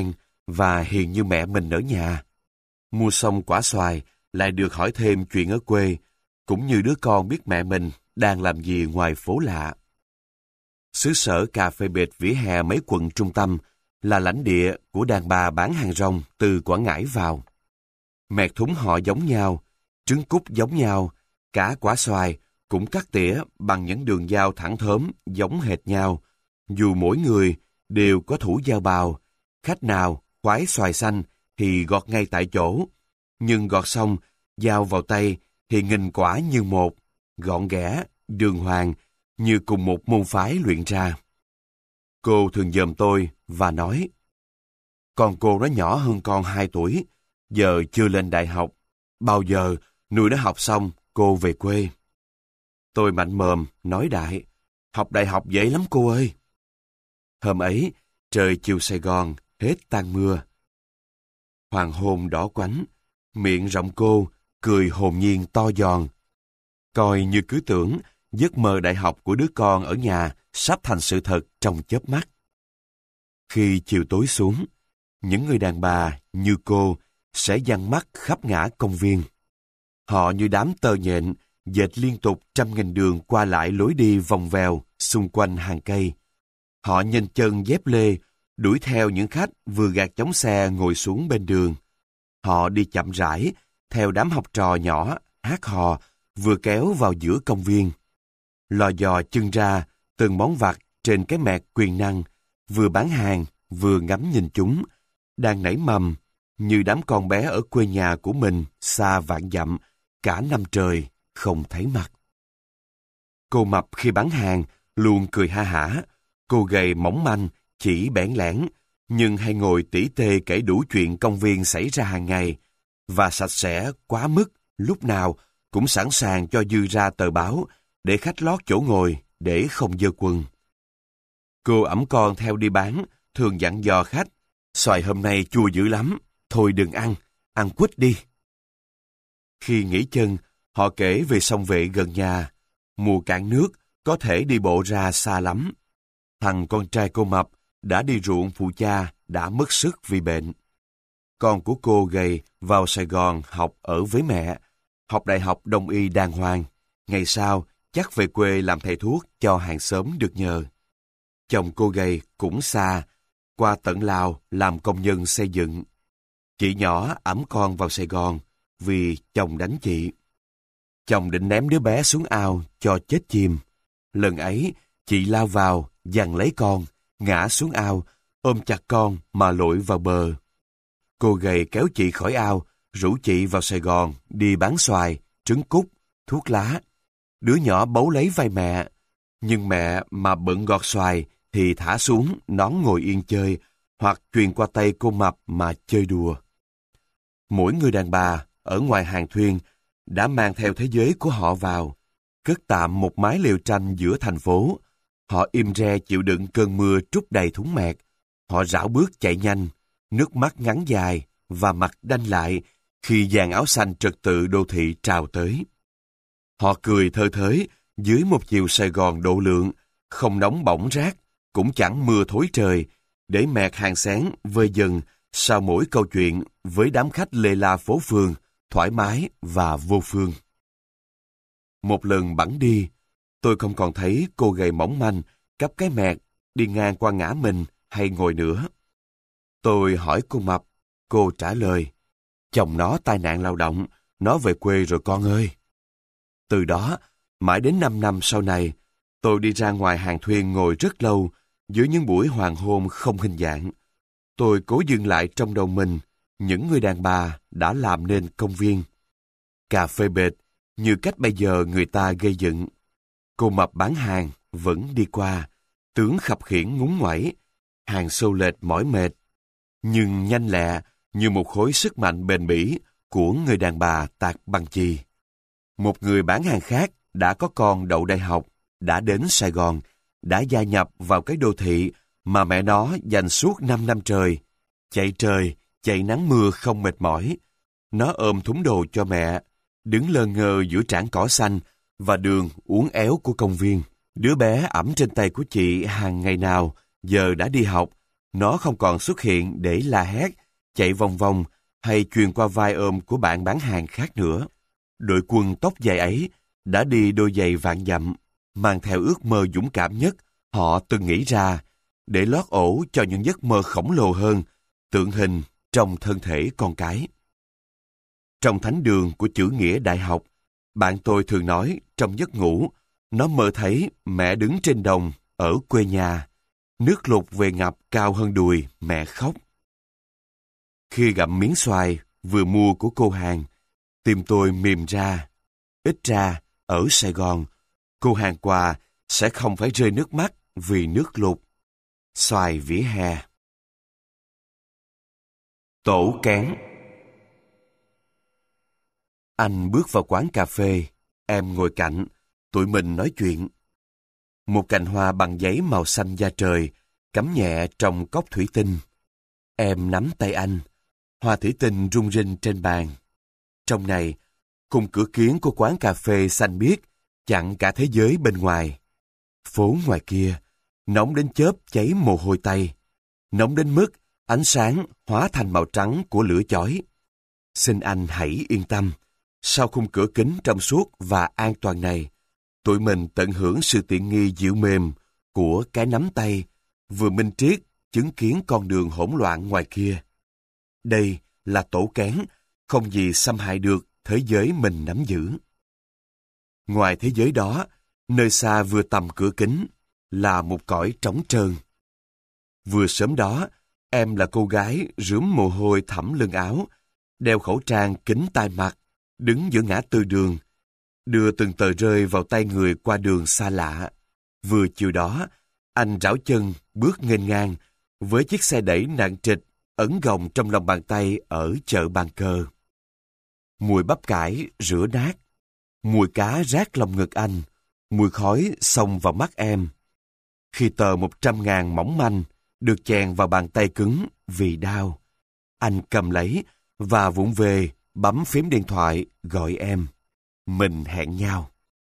và hiền như mẹ mình ở nhà. Mua xong quả xoài, lại được hỏi thêm chuyện ở quê, cũng như đứa con biết mẹ mình đang làm gì ngoài phố lạ. Xứ sở cà phê bệt vỉa hè mấy quận trung tâm là lãnh địa của đàn bà bán hàng rong từ Quảng Ngãi vào. Mẹt thúng họ giống nhau, trứng cút giống nhau, cả quả xoài cũng cắt tỉa bằng những đường dao thẳng thớm giống hệt nhau, dù mỗi người đều có thủ dao bào. Khách nào khoái xoài xanh thì gọt ngay tại chỗ, nhưng gọt xong, dao vào tay thì nghìn quả như một, gọn ghẽ, đường hoàng, như cùng một môn phái luyện ra. Cô thường dòm tôi và nói, con cô nó nhỏ hơn con hai tuổi, giờ chưa lên đại học, bao giờ nuôi nó học xong cô về quê. Tôi mạnh mồm, nói đại, học đại học dễ lắm cô ơi. Hôm ấy, trời chiều Sài Gòn, hết tan mưa. Hoàng hôn đỏ quánh, miệng rộng cô, cười hồn nhiên to giòn. Coi như cứ tưởng, giấc mơ đại học của đứa con ở nhà sắp thành sự thật trong chớp mắt. Khi chiều tối xuống, những người đàn bà như cô sẽ dằn mắt khắp ngã công viên. Họ như đám tơ nhện, dệt liên tục trăm nghìn đường qua lại lối đi vòng vèo xung quanh hàng cây. Họ nhanh chân dép lê, đuổi theo những khách vừa gạt chóng xe ngồi xuống bên đường. Họ đi chậm rãi, theo đám học trò nhỏ, hát hò, vừa kéo vào giữa công viên. Lò dò chân ra, từng món vặt trên cái mẹt quyền năng, vừa bán hàng, vừa ngắm nhìn chúng, đang nảy mầm, như đám con bé ở quê nhà của mình, xa vạn dặm, cả năm trời, không thấy mặt. Cô mập khi bán hàng, luôn cười ha hả. Cô gầy mỏng manh, chỉ bẽn lẽn, nhưng hay ngồi tỉ tê kể đủ chuyện công viên xảy ra hàng ngày, và sạch sẽ quá mức, lúc nào cũng sẵn sàng cho dư ra tờ báo, để khách lót chỗ ngồi, để không dơ quần. Cô ẵm con theo đi bán, thường dặn dò khách, xoài hôm nay chua dữ lắm, thôi đừng ăn, ăn quýt đi. Khi nghỉ chân, họ kể về sông Vệ gần nhà, mùa cạn nước, có thể đi bộ ra xa lắm. Thằng con trai cô mập đã đi ruộng phụ cha, đã mất sức vì bệnh. Con của cô gầy vào Sài Gòn học ở với mẹ, học đại học đông y đàng hoàng. Ngày sau, chắc về quê làm thầy thuốc cho hàng xóm được nhờ. Chồng cô gầy cũng xa, qua tận Lào làm công nhân xây dựng. Chị nhỏ ẵm con vào Sài Gòn vì chồng đánh chị. Chồng định ném đứa bé xuống ao cho chết chìm. Lần ấy, chị lao vào, giằng lấy con, ngã xuống ao, ôm chặt con mà lội vào bờ. Cô gầy kéo chị khỏi ao, rủ chị vào Sài Gòn đi bán xoài, trứng cút, thuốc lá. Đứa nhỏ bấu lấy vai mẹ, nhưng mẹ mà bận gọt xoài thì thả xuống nón ngồi yên chơi, hoặc truyền qua tay cô mập mà chơi đùa. Mỗi người đàn bà ở ngoài hàng thuyền đã mang theo thế giới của họ vào, cất tạm một mái lều tranh giữa thành phố. Họ im re chịu đựng cơn mưa trút đầy thúng mẹt. Họ rảo bước chạy nhanh, nước mắt ngắn dài và mặt đanh lại khi dàn áo xanh trật tự đô thị trào tới. Họ cười thơ thới dưới một chiều Sài Gòn độ lượng, không nóng bỏng rát, cũng chẳng mưa thối trời, để mẹt hàng xén vơi dần sau mỗi câu chuyện với đám khách lê la phố phường, thoải mái và vô phương. Một lần bẵng đi, tôi không còn thấy cô gầy mỏng manh cắp cái mẹt đi ngang qua ngã mình hay ngồi nữa. Tôi hỏi cô mập, cô trả lời, chồng nó tai nạn lao động, nó về quê rồi con ơi. Từ đó, mãi đến năm năm sau này, tôi đi ra ngoài hàng thuyền ngồi rất lâu, giữa những buổi hoàng hôn không hình dạng. Tôi cố dừng lại trong đầu mình những người đàn bà đã làm nên công viên. Cà phê bệt, như cách bây giờ người ta gây dựng. Cô mập bán hàng vẫn đi qua, tướng khập khiễng ngúng ngoẩy, hàng xô lệch mỏi mệt, nhưng nhanh lẹ như một khối sức mạnh bền bỉ của người đàn bà tạc bằng chì. Một người bán hàng khác đã có con đậu đại học, đã đến Sài Gòn, đã gia nhập vào cái đô thị mà mẹ nó dành suốt năm năm trời, chạy trời, chạy nắng mưa không mệt mỏi. Nó ôm thúng đồ cho mẹ, đứng lơ ngơ giữa trảng cỏ xanh và đường uốn éo của công viên. Đứa bé ẵm trên tay của chị hàng ngày nào, giờ đã đi học, Nó không còn xuất hiện để la hét, chạy vòng vòng hay truyền qua vai ôm của bạn bán hàng khác nữa. Đội quân tóc dài ấy đã đi đôi giày vạn dặm, mang theo ước mơ dũng cảm nhất họ từng nghĩ ra, để lót ổ cho những giấc mơ khổng lồ hơn, tượng hình trong thân thể con cái. Trong thánh đường của chữ nghĩa đại học, bạn tôi thường nói trong giấc ngủ, nó mơ thấy mẹ đứng trên đồng ở quê nhà, nước lụt về ngập cao hơn đùi, mẹ khóc. Khi gặm miếng xoài vừa mua của cô hàng, tim tôi mềm ra. Ít ra, ở Sài Gòn, cô hàng quà sẽ không phải rơi nước mắt vì nước lụt. Xoài vỉa hè. Tổ kén. Anh bước vào quán cà phê, em ngồi cạnh, tụi mình nói chuyện. Một cành hoa bằng giấy màu xanh da trời, cắm nhẹ trong cốc thủy tinh. Em nắm tay anh, hoa thủy tinh rung rinh trên bàn. Trong này, khung cửa kiến của quán cà phê xanh biếc chặn cả thế giới bên ngoài. Phố ngoài kia, nóng đến chớp cháy mồ hôi tay. Nóng đến mức ánh sáng hóa thành màu trắng của lửa chói. Xin anh hãy yên tâm, sau khung cửa kính trong suốt và an toàn này, tụi mình tận hưởng sự tiện nghi dịu mềm của cái nắm tay, vừa minh triết chứng kiến con đường hỗn loạn ngoài kia. Đây là tổ kén, không gì xâm hại được thế giới mình nắm giữ. Ngoài thế giới đó, nơi xa vừa tầm cửa kính, là một cõi trống trơn. Vừa sớm đó, em là cô gái rướm mồ hôi thẫm lưng áo, đeo khẩu trang kín tai mặt, đứng giữa ngã tư đường, đưa từng tờ rơi vào tay người qua đường xa lạ. Vừa chiều đó, anh rảo chân bước nghênh ngang với chiếc xe đẩy nặng trịch ấn gồng trong lòng bàn tay ở chợ Bàn Cờ. Mùi bắp cải rửa nát, mùi cá rát lòng ngực anh, mùi khói xông vào mắt em. Khi tờ một trăm ngàn mỏng manh được chèn vào bàn tay cứng vì đau, anh cầm lấy và vụng về bấm phím điện thoại gọi em. Mình hẹn nhau.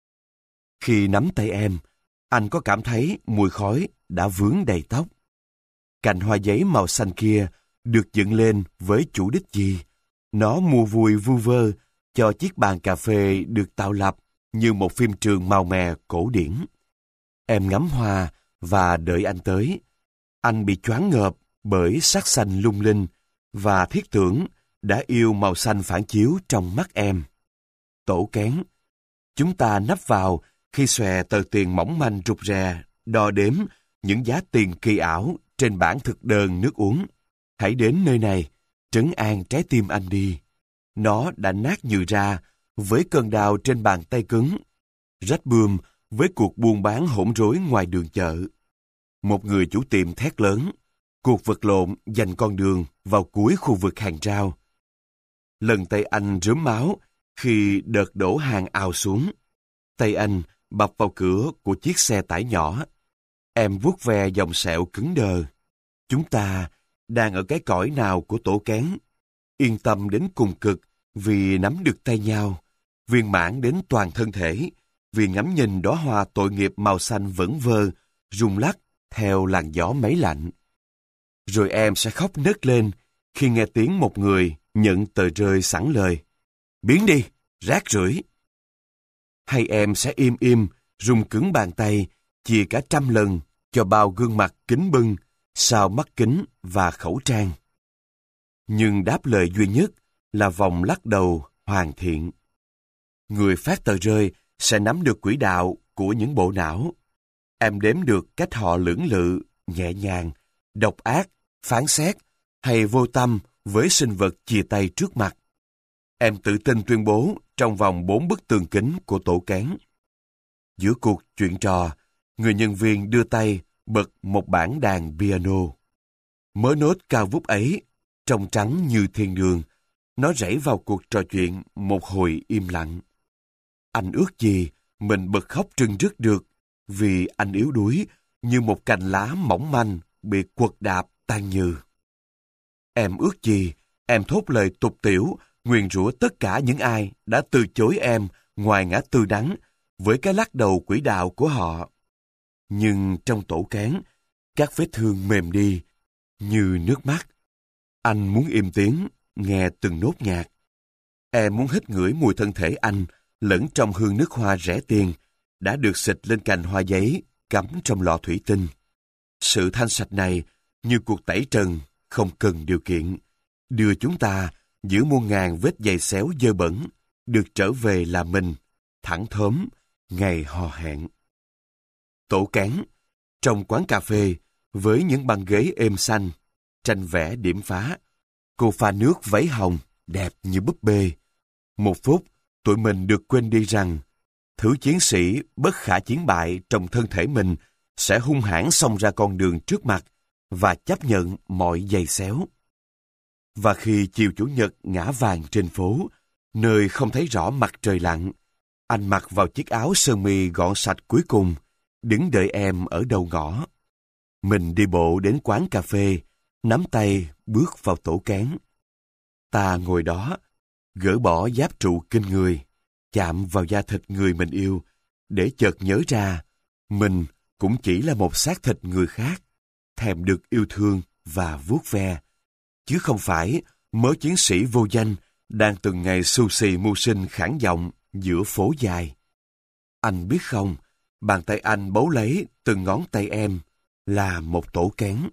Khi nắm tay em, anh có cảm thấy mùi khói đã vướng đầy tóc. Cành hoa giấy màu xanh kia được dựng lên với chủ đích gì? Nó mua vui vu vơ cho chiếc bàn cà phê được tạo lập như một phim trường màu mè cổ điển. Em ngắm hoa và đợi anh tới. Anh bị choáng ngợp bởi sắc xanh lung linh và thiết tưởng đã yêu màu xanh phản chiếu trong mắt em. Tổ kén. Chúng ta nấp vào khi xòe tờ tiền mỏng manh rụt rè, đo đếm những giá tiền kỳ ảo trên bảng thực đơn nước uống. Hãy đến nơi này, trấn an trái tim anh đi. Nó đã nát nhừ ra với cơn đau trên bàn tay cứng, rách bươm với cuộc buôn bán hỗn rối ngoài đường chợ. Một người chủ tiệm thét lớn, cuộc vật lộn giành con đường vào cuối khu vực hàng rào. Lần tay anh rớm máu khi đợt đổ hàng ào xuống. Tay anh bập vào cửa của chiếc xe tải nhỏ. Em vuốt ve dòng sẹo cứng đờ. Chúng ta đang ở cái cõi nào của tổ kén? Yên tâm đến cùng cực vì nắm được tay nhau, viên mãn đến toàn thân thể vì ngắm nhìn đóa hoa tội nghiệp màu xanh vẩn vơ, rung lắc theo làn gió máy lạnh. Rồi em sẽ khóc nấc lên khi nghe tiếng một người nhận tờ rơi sẵn lời. Biến đi, rác rưởi. Hay em sẽ im im, rung cứng bàn tay, chia cả trăm lần cho bao gương mặt kính bưng, sau mắt kính và khẩu trang. Nhưng đáp lời duy nhất là vòng lắc đầu hoàn thiện. Người phát tờ rơi sẽ nắm được quỹ đạo của những bộ não. Em đếm được cách họ lưỡng lự, nhẹ nhàng, độc ác, phán xét hay vô tâm với sinh vật chia tay trước mặt. Em tự tin tuyên bố trong vòng bốn bức tường kính của tổ kén. Giữa cuộc chuyện trò, người nhân viên đưa tay bật một bản đàn piano. Mớ nốt cao vút ấy, trong trắng như thiên đường, nó rảy vào cuộc trò chuyện một hồi im lặng. Anh ước gì mình bật khóc trưng rức được, vì anh yếu đuối như một cành lá mỏng manh bị quật đạp tan nhừ. Em ước gì em thốt lời tục tiểu, nguyền rủa tất cả những ai đã từ chối em ngoài ngã tư đắng với cái lắc đầu quỹ đạo của họ. Nhưng trong tổ kén, các vết thương mềm đi, như nước mắt. Anh muốn im tiếng, nghe từng nốt nhạc. Em muốn hít ngửi mùi thân thể anh lẫn trong hương nước hoa rẻ tiền đã được xịt lên cành hoa giấy cắm trong lọ thủy tinh. Sự thanh sạch này như cuộc tẩy trần không cần điều kiện, đưa chúng ta giữa muôn ngàn vết giày xéo dơ bẩn được trở về là mình, thẳng thớm, ngày hò hẹn. Tổ cán, trong quán cà phê, với những băng ghế êm xanh, tranh vẽ điểm phá, cô pha nước váy hồng, đẹp như búp bê. Một phút, tụi mình được quên đi rằng, thứ chiến sĩ bất khả chiến bại trong thân thể mình sẽ hung hãn xông ra con đường trước mặt và chấp nhận mọi giày xéo. Và khi chiều Chủ nhật ngã vàng trên phố, nơi không thấy rõ mặt trời lặn, anh mặc vào chiếc áo sơ mi gọn sạch cuối cùng, đứng đợi em ở đầu ngõ. Mình đi bộ đến quán cà phê, nắm tay bước vào tổ cán. Ta ngồi đó, gỡ bỏ giáp trụ kinh người, chạm vào da thịt người mình yêu, để chợt nhớ ra, mình cũng chỉ là một xác thịt người khác, thèm được yêu thương và vuốt ve, chứ không phải mớ chiến sĩ vô danh đang từng ngày xù xì mưu sinh khản giọng giữa phố dài. Anh biết không, bàn tay anh bấu lấy từng ngón tay em là một tổ cán.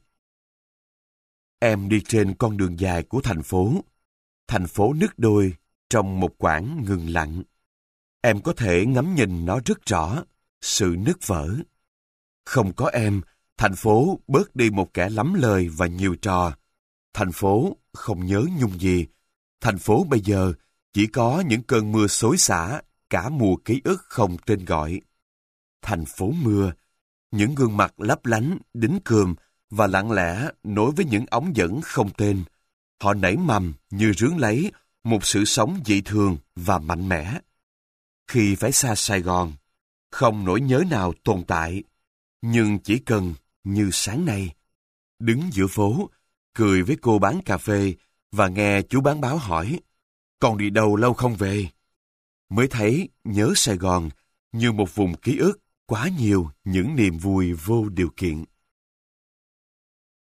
Em đi trên con đường dài của thành phố, thành phố nứt đôi trong một quãng ngừng lặng. Em có thể ngắm nhìn nó rất rõ, sự nứt vỡ. Không có em, thành phố bớt đi một kẻ lắm lời và nhiều trò. Thành phố không nhớ nhung gì. Thành phố bây giờ chỉ có những cơn mưa xối xả, cả mùa ký ức không tên gọi. Thành phố mưa, những gương mặt lấp lánh, đính cườm và lặng lẽ nối với những ống dẫn không tên. Họ nảy mầm như rước lấy một sự sống dị thường và mạnh mẽ. Khi phải xa Sài Gòn, không nỗi nhớ nào tồn tại, nhưng chỉ cần như sáng nay, đứng giữa phố, cười với cô bán cà phê và nghe chú bán báo hỏi, còn đi đâu lâu không về? Mới thấy nhớ Sài Gòn như một vùng ký ức quá nhiều những niềm vui vô điều kiện.